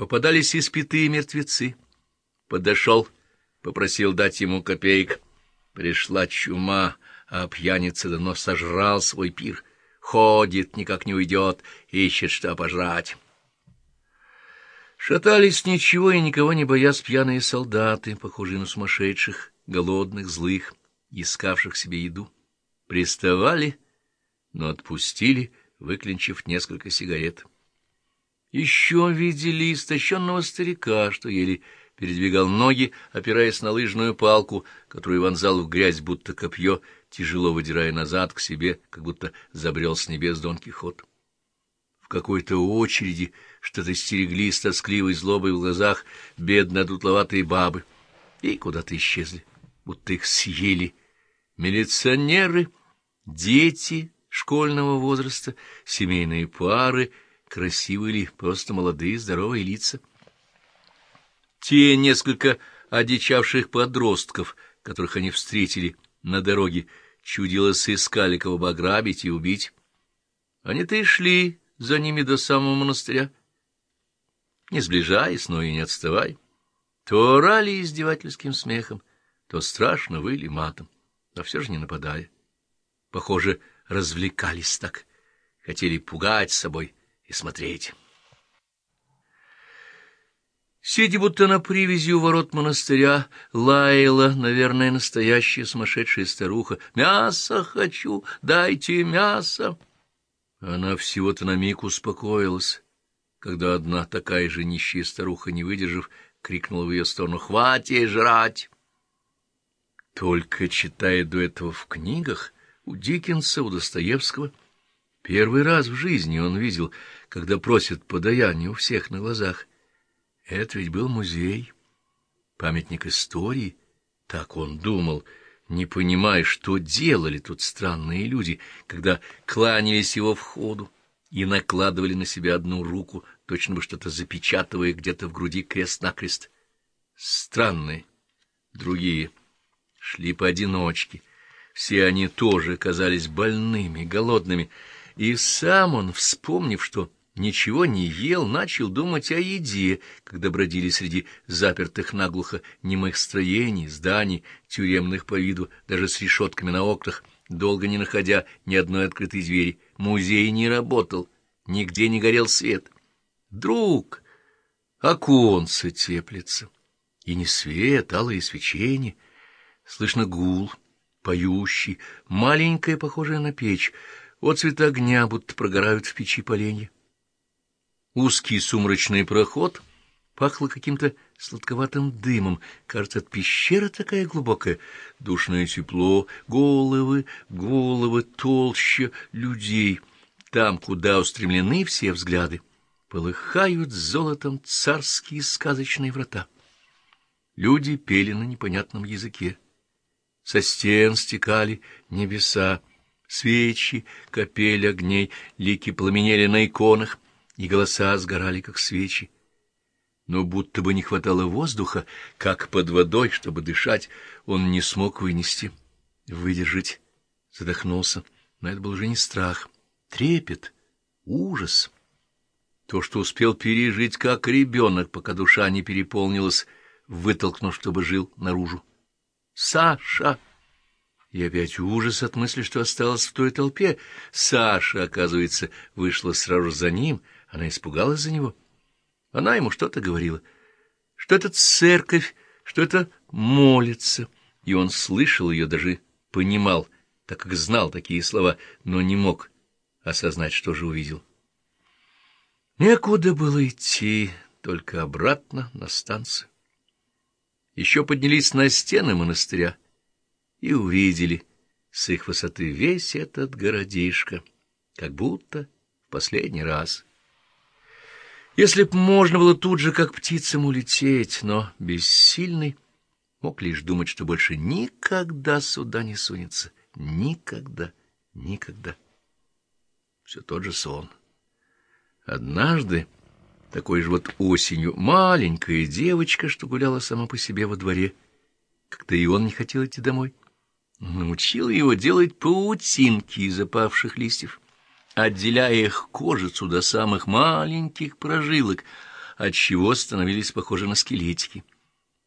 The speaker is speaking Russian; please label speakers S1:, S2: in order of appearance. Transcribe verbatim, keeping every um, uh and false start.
S1: Попадались испитые мертвецы. Подошел, попросил дать ему копеек. Пришла чума, а пьяница давно сожрал свой пир. Ходит, никак не уйдет, ищет, что пожрать. Шатались ничего и никого не боясь пьяные солдаты, похожие на сумасшедших, голодных, злых, искавших себе еду. Приставали, но отпустили, выклинчив несколько сигарет. Еще видели истощенного старика, что еле передвигал ноги, опираясь на лыжную палку, которую вонзал в грязь, будто копье, тяжело выдирая назад к себе, как будто забрел с небес Дон Кихот. В какой-то очереди что-то стерегли с тоскливой злобой в глазах бедно дутловатые бабы и куда-то исчезли, будто их съели. Милиционеры, дети школьного возраста, семейные пары, красивые ли, просто молодые, здоровые лица. Те несколько одичавших подростков, которых они встретили на дороге, чудилось, искали кого бы ограбить и убить. Они-то и шли за ними до самого монастыря, не сближаясь, но и не отставая. То орали издевательским смехом, то страшно выли матом, но все же не нападая. Похоже, развлекались так, хотели пугать собой и смотреть. Сидя будто на привязи у ворот монастыря, лаяла, наверное, настоящая сумасшедшая старуха. «Мясо хочу! Дайте мясо!» Она всего-то на миг успокоилась, когда одна такая же нищая старуха, не выдержав, крикнула в ее сторону: «Хватит жрать!» Только читая до этого в книгах, у Диккенса, у Достоевского, первый раз в жизни он видел, когда просят подаяние у всех на глазах. Это ведь был музей, памятник истории, так он думал, не понимая, что делали тут странные люди, когда кланялись его входу и накладывали на себя одну руку, точно бы что-то запечатывая где-то в груди крест-накрест. Странные, другие шли поодиночке, все они тоже казались больными, голодными, и сам он, вспомнив, что ничего не ел, начал думать о еде, когда бродили среди запертых наглухо немых строений, зданий, тюремных по виду, даже с решетками на окнах, долго не находя ни одной открытой двери. Музей не работал, нигде не горел свет. Вдруг оконце теплится, и не свет, алое свечение. Слышно гул, поющий, маленькая, похожая на печь, отцвет огня, будто прогорают в печи поленья. Узкий сумрачный проход пахло каким-то сладковатым дымом. Кажется, пещера такая глубокая, душное тепло, головы, головы толще людей. Там, куда устремлены все взгляды, полыхают золотом царские сказочные врата. Люди пели на непонятном языке. Со стен стекали небеса, свечи, капель огней, лики пламенели на иконах, и голоса сгорали, как свечи. Но будто бы не хватало воздуха, как под водой, чтобы дышать, он не смог вынести, выдержать, задохнулся. Но это был уже не страх, трепет, ужас. То, что успел пережить как ребенок, пока душа не переполнилась, вытолкнув, чтобы жил, наружу. «Саша!» И опять ужас от мысли, что осталась в той толпе. Саша, оказывается, вышла сразу за ним. Она испугалась за него. Она ему что-то говорила, что это церковь, что это молится. И он слышал ее, даже понимал, так как знал такие слова, но не мог осознать, что же увидел. Некуда было идти, только обратно на станцию. Еще поднялись на стены монастыря и увидели с их высоты весь этот городишко, как будто в последний раз. Если б можно было тут же, как птицам, улететь, но бессильный мог лишь думать, что больше никогда сюда не сунется. Никогда, никогда. Все тот же сон. Однажды, такой же вот осенью, маленькая девочка, что гуляла сама по себе во дворе, как-то и он не хотел идти домой, научила его делать паутинки из опавших листьев, отделяя их кожицу до самых маленьких прожилок, отчего становились похожи на скелетики.